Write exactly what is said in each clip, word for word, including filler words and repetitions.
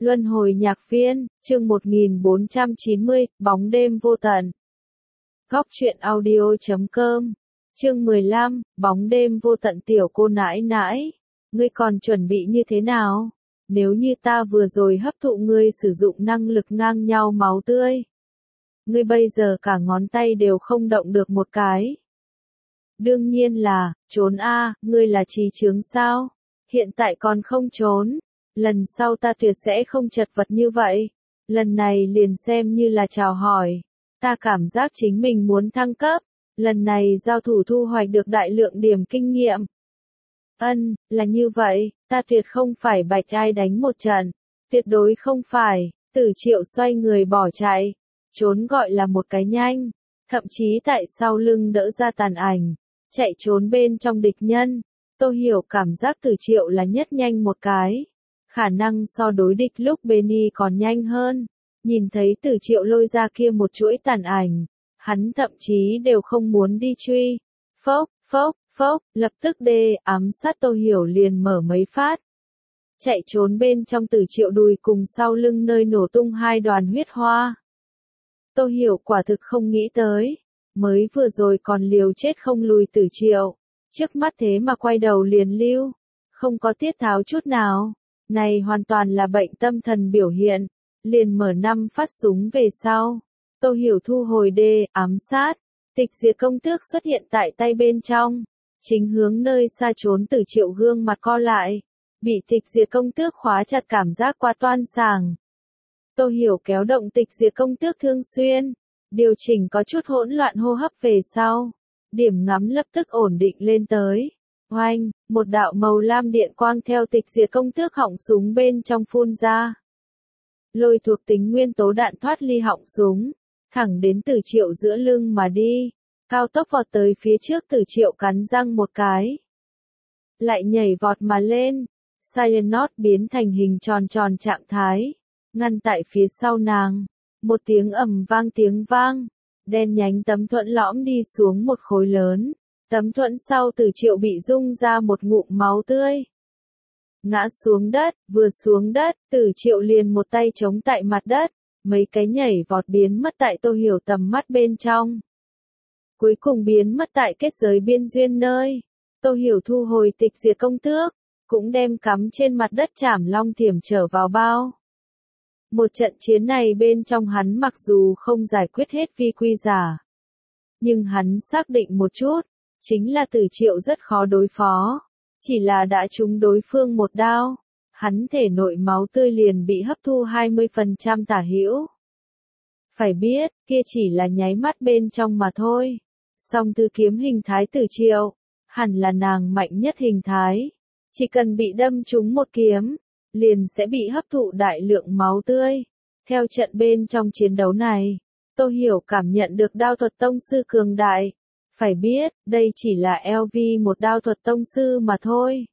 Luân hồi nhạc viên, chương một nghìn bốn trăm chín mươi, bóng đêm vô tận. Góc truyện audio chấm com, chương mười lăm, bóng đêm vô tận. Tiểu cô nãi nãi, ngươi còn chuẩn bị như thế nào? Nếu như ta vừa rồi hấp thụ ngươi sử dụng năng lực ngang nhau máu tươi, ngươi bây giờ cả ngón tay đều không động được một cái. Đương nhiên là, trốn a, ngươi là trí chướng sao? Hiện tại còn không trốn. Lần sau ta tuyệt sẽ không chật vật như vậy. Lần này liền xem như là chào hỏi. Ta cảm giác chính mình muốn thăng cấp. Lần này giao thủ thu hoạch được đại lượng điểm kinh nghiệm. Ân, là như vậy, ta tuyệt không phải bạch ai đánh một trận. Tuyệt đối không phải. Tử Triệu xoay người bỏ chạy. Trốn gọi là một cái nhanh. Thậm chí tại sau lưng đỡ ra tàn ảnh. Chạy trốn bên trong địch nhân. Tôi hiểu cảm giác Tử Triệu là nhất nhanh một cái. Khả năng so đối địch lúc Benny còn nhanh hơn. Nhìn thấy Tử Triệu lôi ra kia một chuỗi tàn ảnh. Hắn thậm chí đều không muốn đi truy. Phốc, phốc, phốc, lập tức đê ám sát Tô Hiểu liền mở mấy phát. Chạy trốn bên trong Tử Triệu đùi cùng sau lưng nơi nổ tung hai đoàn huyết hoa. Tô Hiểu quả thực không nghĩ tới. Mới vừa rồi còn liều chết không lùi Tử Triệu. Trước mắt thế mà quay đầu liền lưu. Không có tiết tháo chút nào. Này hoàn toàn là bệnh tâm thần biểu hiện. Liền mở năm phát súng về sau. Tô Hiểu thu hồi đê, ám sát. Tịch diệt công tước xuất hiện tại tay bên trong. Chính hướng nơi xa trốn Tử Triệu gương mặt co lại. Bị tịch diệt công tước khóa chặt cảm giác quá toan sàng. Tô Hiểu kéo động tịch diệt công tước thương xuyên. Điều chỉnh có chút hỗn loạn hô hấp về sau. Điểm ngắm lập tức ổn định lên tới. Oanh, một đạo màu lam điện quang theo tịch diệt công tước họng súng bên trong phun ra. Lôi thuộc tính nguyên tố đạn thoát ly họng súng, thẳng đến Tử Triệu giữa lưng mà đi. Cao tốc vọt tới phía trước, Tử Triệu cắn răng một cái. Lại nhảy vọt mà lên. Silent Knot biến thành hình tròn tròn trạng thái. Ngăn tại phía sau nàng. Một tiếng ầm vang tiếng vang. Đen nhánh tấm thuẫn lõm đi xuống một khối lớn. Tấm thuẫn sau Tử Triệu bị rung ra một ngụm máu tươi. Ngã xuống đất, vừa xuống đất, Tử Triệu liền một tay chống tại mặt đất. Mấy cái nhảy vọt biến mất tại Tô Hiểu tầm mắt bên trong. Cuối cùng biến mất tại kết giới biên duyên nơi. Tô Hiểu thu hồi tịch diệt công tước. Cũng đem cắm trên mặt đất Trảm Long Thiểm trở vào bao. Một trận chiến này bên trong hắn mặc dù không giải quyết hết vi quy giả. Nhưng hắn xác định một chút. Chính là Tử Triệu rất khó đối phó. Chỉ là đã trúng đối phương một đao. Hắn thể nội máu tươi liền bị hấp thu hai mươi phần trăm tả hữu. Phải biết, kia chỉ là nháy mắt bên trong mà thôi. Song tư kiếm hình thái Tử Triệu. Hẳn là nàng mạnh nhất hình thái. Chỉ cần bị đâm trúng một kiếm. Liền sẽ bị hấp thụ đại lượng máu tươi. Theo trận bên trong chiến đấu này. Tô Hiểu cảm nhận được đao thuật tông sư cường đại. Phải biết, đây chỉ là lv một đao thuật tông sư mà thôi.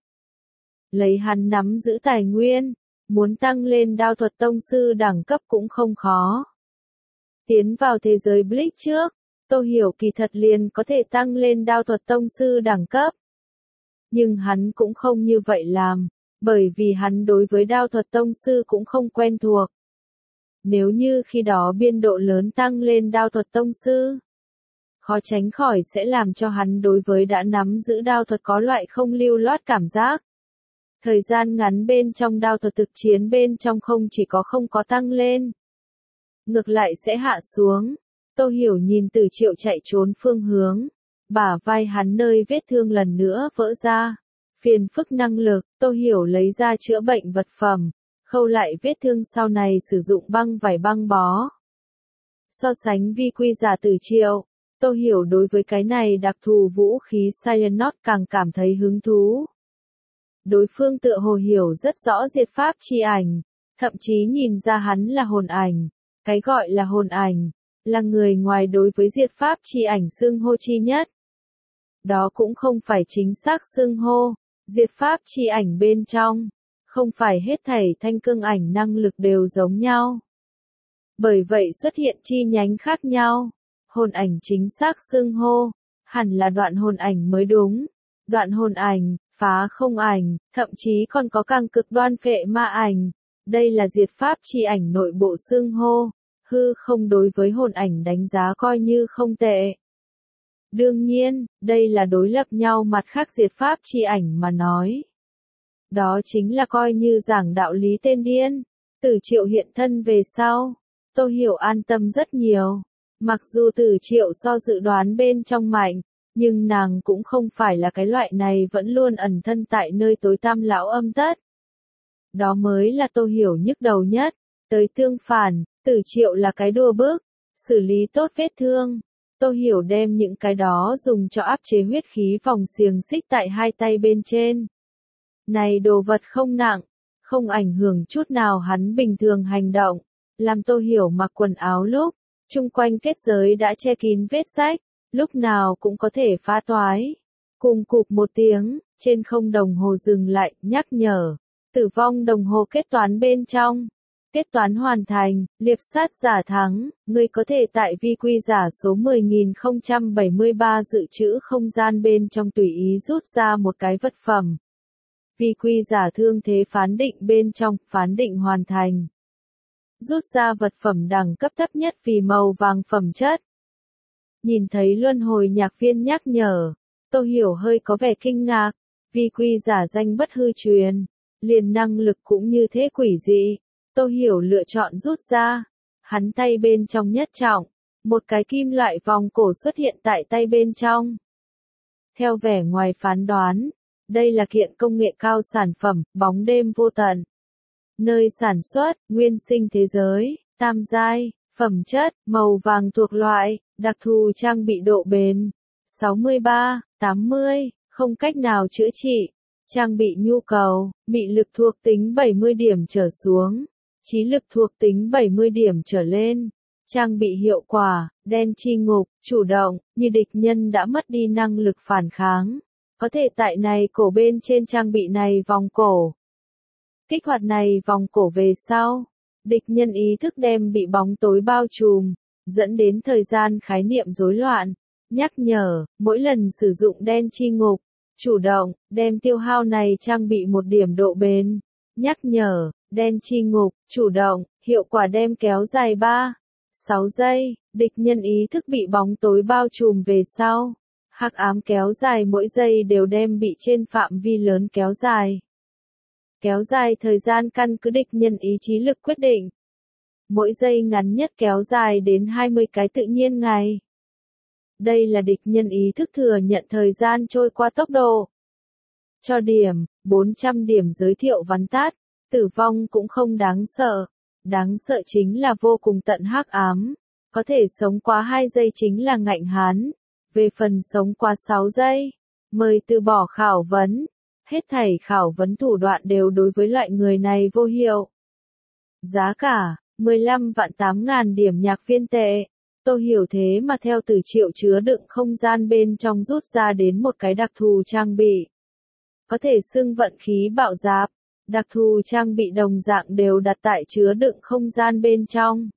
Lấy hắn nắm giữ tài nguyên, muốn tăng lên đao thuật tông sư đẳng cấp cũng không khó. Tiến vào thế giới Bleach trước, Tô Hiểu kỳ thật liền có thể tăng lên đao thuật tông sư đẳng cấp. Nhưng hắn cũng không như vậy làm, bởi vì hắn đối với đao thuật tông sư cũng không quen thuộc. Nếu như khi đó biên độ lớn tăng lên đao thuật tông sư, khó tránh khỏi sẽ làm cho hắn đối với đã nắm giữ đao thuật có loại không lưu loát cảm giác. Thời gian ngắn bên trong đao thuật thực chiến bên trong không chỉ có không có tăng lên, ngược lại sẽ hạ xuống. Tô Hiểu nhìn Tử Triệu chạy trốn phương hướng, bả vai hắn nơi vết thương lần nữa vỡ ra. Phiền phức năng lực, Tô Hiểu lấy ra chữa bệnh vật phẩm, khâu lại vết thương sau này sử dụng băng vải băng bó. So sánh vi quy giả Tử Triệu, Tô Hiểu đối với cái này đặc thù vũ khí Silent Knot càng cảm thấy hứng thú. Đối phương tựa hồ hiểu rất rõ diệt pháp chi ảnh, thậm chí nhìn ra hắn là hồn ảnh. Cái gọi là hồn ảnh, là người ngoài đối với diệt pháp chi ảnh xưng hô chi nhất. Đó cũng không phải chính xác xưng hô, diệt pháp chi ảnh bên trong, không phải hết thảy thanh cương ảnh năng lực đều giống nhau. Bởi vậy xuất hiện chi nhánh khác nhau. Hồn ảnh chính xác xưng hô, hẳn là đoạn hồn ảnh mới đúng. Đoạn hồn ảnh, phá không ảnh, thậm chí còn có càng cực đoan phệ ma ảnh. Đây là diệt pháp chi ảnh nội bộ xưng hô, hư không đối với hồn ảnh đánh giá coi như không tệ. Đương nhiên, đây là đối lập nhau mặt khác diệt pháp chi ảnh mà nói. Đó chính là coi như giảng đạo lý tên điên. Tử Triệu hiện thân về sau, Tô Hiểu an tâm rất nhiều. Mặc dù Tử Triệu so dự đoán bên trong mạnh, nhưng nàng cũng không phải là cái loại này vẫn luôn ẩn thân tại nơi tối tăm lão âm tất. Đó mới là Tô Hiểu nhức đầu nhất. Tới tương phản, Tử Triệu là cái đùa bước, xử lý tốt vết thương. Tô Hiểu đem những cái đó dùng cho áp chế huyết khí vòng xiềng xích tại hai tay bên trên. Này đồ vật không nặng, không ảnh hưởng chút nào hắn bình thường hành động, làm Tô Hiểu mặc quần áo lúc, chung quanh kết giới đã che kín vết rách, lúc nào cũng có thể phá toái. Cùng cụp một tiếng, trên không đồng hồ dừng lại, nhắc nhở, tử vong đồng hồ kết toán bên trong. Kết toán hoàn thành, liệp sát giả thắng, ngươi có thể tại vi quy giả số mười nghìn không trăm bảy mươi ba dự trữ không gian bên trong tùy ý rút ra một cái vật phẩm. Vi quy giả thương thế phán định bên trong, phán định hoàn thành. Rút ra vật phẩm đẳng cấp thấp nhất vì màu vàng phẩm chất. Nhìn thấy luân hồi nhạc viên nhắc nhở, Tô Hiểu hơi có vẻ kinh ngạc, vi quy giả danh bất hư truyền, liền năng lực cũng như thế quỷ dị. Tô Hiểu lựa chọn rút ra, hắn tay bên trong nhất trọng, một cái kim loại vòng cổ xuất hiện tại tay bên trong. Theo vẻ ngoài phán đoán, đây là kiện công nghệ cao sản phẩm, bóng đêm vô tận. Nơi sản xuất, nguyên sinh thế giới, tam giai, phẩm chất, màu vàng thuộc loại, đặc thù trang bị độ bền, sáu mươi ba, tám mươi, không cách nào chữa trị, trang bị nhu cầu, mị lực thuộc tính bảy mươi điểm trở xuống, trí lực thuộc tính bảy mươi điểm trở lên, trang bị hiệu quả, đen chi ngục, chủ động, như địch nhân đã mất đi năng lực phản kháng. Có thể tại này cổ bên trên trang bị này vòng cổ. Kích hoạt này vòng cổ về sau, địch nhân ý thức đem bị bóng tối bao trùm, dẫn đến thời gian khái niệm rối loạn. Nhắc nhở, mỗi lần sử dụng đen chi ngục, chủ động, đem tiêu hao này trang bị một điểm độ bền. Nhắc nhở, đen chi ngục, chủ động, hiệu quả đem kéo dài ba, sáu giây, địch nhân ý thức bị bóng tối bao trùm về sau. Hắc ám kéo dài mỗi giây đều đem bị trên phạm vi lớn kéo dài. Kéo dài thời gian căn cứ địch nhân ý chí lực quyết định. Mỗi giây ngắn nhất kéo dài đến hai mươi cái tự nhiên ngày. Đây là địch nhân ý thức thừa nhận thời gian trôi qua tốc độ. Cho điểm, bốn trăm điểm giới thiệu vắn tắt, tử vong cũng không đáng sợ. Đáng sợ chính là vô cùng tận hắc ám. Có thể sống quá hai giây chính là ngạnh hán. Về phần sống qua sáu giây, mời từ bỏ khảo vấn. Hết thảy khảo vấn thủ đoạn đều đối với loại người này vô hiệu. Giá cả, mười lăm vạn tám ngàn điểm nhạc viên tệ. Tô Hiểu thế mà theo Tử Triệu chứa đựng không gian bên trong rút ra đến một cái đặc thù trang bị. Có thể xưng vận khí bạo dạp, đặc thù trang bị đồng dạng đều đặt tại chứa đựng không gian bên trong.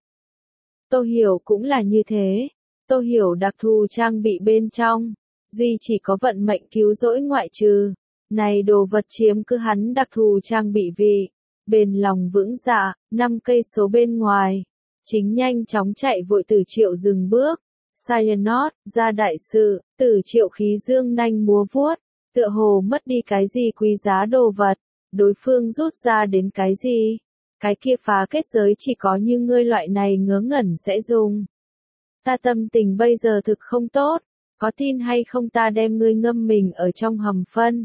Tô Hiểu cũng là như thế. Tô Hiểu đặc thù trang bị bên trong, duy chỉ có vận mệnh cứu rỗi ngoại trừ. Này đồ vật chiếm cứ hắn đặc thù trang bị vị, bền lòng vững dạ, năm cây số bên ngoài. Chính nhanh chóng chạy vội Tử Triệu dừng bước. Cyanot, ra đại sự, Tử Triệu khí dương nanh múa vuốt, tựa hồ mất đi cái gì quý giá đồ vật, đối phương rút ra đến cái gì? Cái kia phá kết giới chỉ có như ngươi loại này ngớ ngẩn sẽ dùng. Ta tâm tình bây giờ thực không tốt, có tin hay không ta đem ngươi ngâm mình ở trong hầm phân.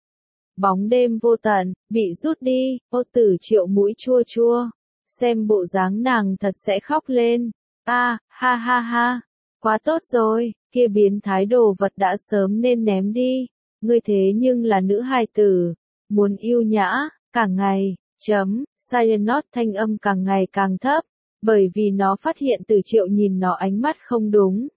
Bóng đêm vô tận, bị rút đi, ô Tử Triệu mũi chua chua. Xem bộ dáng nàng thật sẽ khóc lên. A, à, ha ha ha, quá tốt rồi, kia biến thái đồ vật đã sớm nên ném đi. Ngươi thế nhưng là nữ hài tử, muốn yêu nhã, cả ngày, chấm, Cyanot thanh âm càng ngày càng thấp, bởi vì nó phát hiện Tử Triệu nhìn nó ánh mắt không đúng.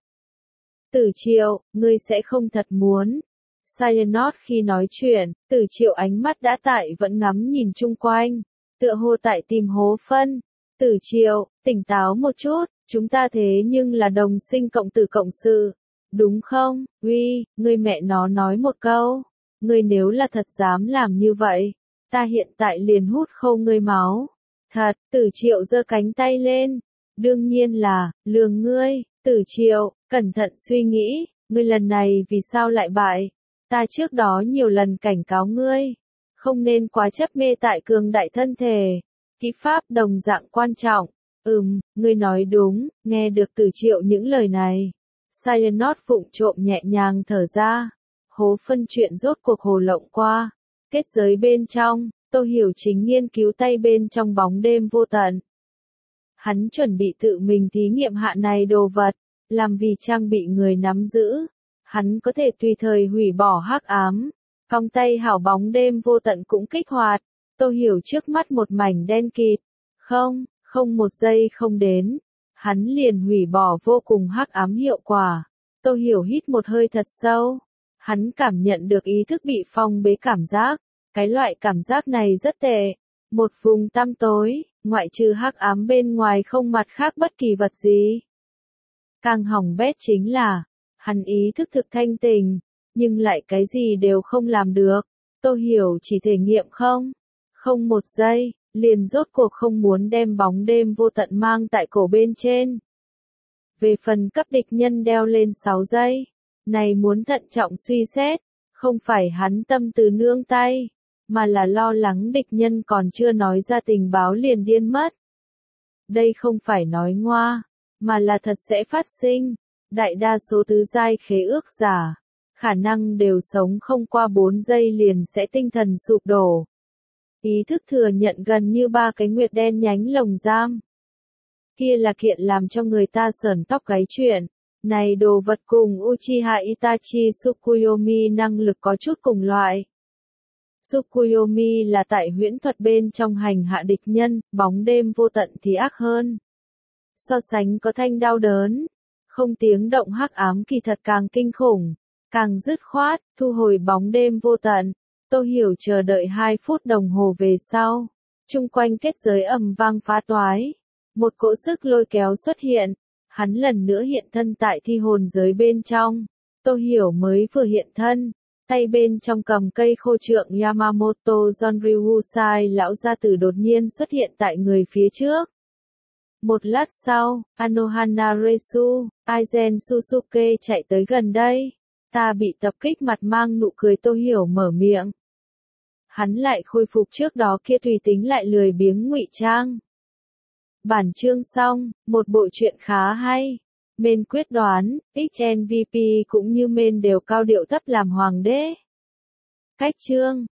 Tử Triệu, ngươi sẽ không thật muốn. Cyanot khi nói chuyện, Tử Triệu ánh mắt đã tại vẫn ngắm nhìn chung quanh, tựa hồ tại tìm hố phân. Tử Triệu, tỉnh táo một chút, chúng ta thế nhưng là đồng sinh cộng tử cộng sự, đúng không? Uy, ngươi mẹ nó nói một câu, ngươi nếu là thật dám làm như vậy, ta hiện tại liền hút khô ngươi máu. Thật, Tử Triệu giơ cánh tay lên. Đương nhiên là, lường ngươi, Tử Triệu, cẩn thận suy nghĩ, ngươi lần này vì sao lại bại? Ta trước đó nhiều lần cảnh cáo ngươi, không nên quá chấp mê tại cường đại thân thể. Kỹ pháp đồng dạng quan trọng. Ừm, ngươi nói đúng, nghe được Tử Triệu những lời này. Sayonot vụng trộm nhẹ nhàng thở ra. Hố phân chuyện rốt cuộc hồ lộng qua. Kết giới bên trong, Tô Hiểu Chính nghiên cứu tay bên trong bóng đêm vô tận. Hắn chuẩn bị tự mình thí nghiệm hạ này đồ vật, làm vì trang bị người nắm giữ. Hắn có thể tùy thời hủy bỏ hắc ám. Phong tay hảo bóng đêm vô tận cũng kích hoạt. Tô Hiểu trước mắt một mảnh đen kịt. Không, không một giây không đến. Hắn liền hủy bỏ vô cùng hắc ám hiệu quả. Tô Hiểu hít một hơi thật sâu. Hắn cảm nhận được ý thức bị phong bế cảm giác. Cái loại cảm giác này rất tệ. Một vùng tăm tối, ngoại trừ hắc ám bên ngoài không mặt khác bất kỳ vật gì. Càng hỏng bét chính là, hắn ý thức thực thanh tình, nhưng lại cái gì đều không làm được. Tô Hiểu chỉ thể nghiệm không, không một giây, liền rốt cuộc không muốn đem bóng đêm vô tận mang tại cổ bên trên. Về phần cấp địch nhân đeo lên sáu giây, này muốn thận trọng suy xét, không phải hắn tâm từ nương tay, mà là lo lắng địch nhân còn chưa nói ra tình báo liền điên mất. Đây không phải nói ngoa, mà là thật sẽ phát sinh. Đại đa số tứ giai khế ước giả, khả năng đều sống không qua bốn giây liền sẽ tinh thần sụp đổ. Ý thức thừa nhận gần như ba cái nguyệt đen nhánh lồng giam. Kia là kiện làm cho người ta sởn tóc gáy chuyện. Này đồ vật cùng Uchiha Itachi Tsukuyomi năng lực có chút cùng loại. Tsukuyomi là tại huyễn thuật bên trong hành hạ địch nhân, bóng đêm vô tận thì ác hơn. So sánh có thanh đau đớn, không tiếng động hắc ám kỳ thật càng kinh khủng, càng dứt khoát, thu hồi bóng đêm vô tận. Tô Hiểu chờ đợi hai phút đồng hồ về sau, chung quanh kết giới ầm vang phá toái. Một cỗ sức lôi kéo xuất hiện, hắn lần nữa hiện thân tại thi hồn giới bên trong. Tô Hiểu mới vừa hiện thân, tay bên trong cầm cây khô trượng Yamamoto Zonryusai lão gia tử đột nhiên xuất hiện tại người phía trước. Một lát sau, Anohana Resu, Aizen Susuke chạy tới gần đây. Ta bị tập kích mặt mang nụ cười Tô Hiểu mở miệng. Hắn lại khôi phục trước đó kia tùy tính lại lười biếng ngụy trang. Bản chương xong, một bộ truyện khá hay. Main quyết đoán, ích en vê pê cũng như main đều cao điệu thấp làm hoàng đế. Cách chương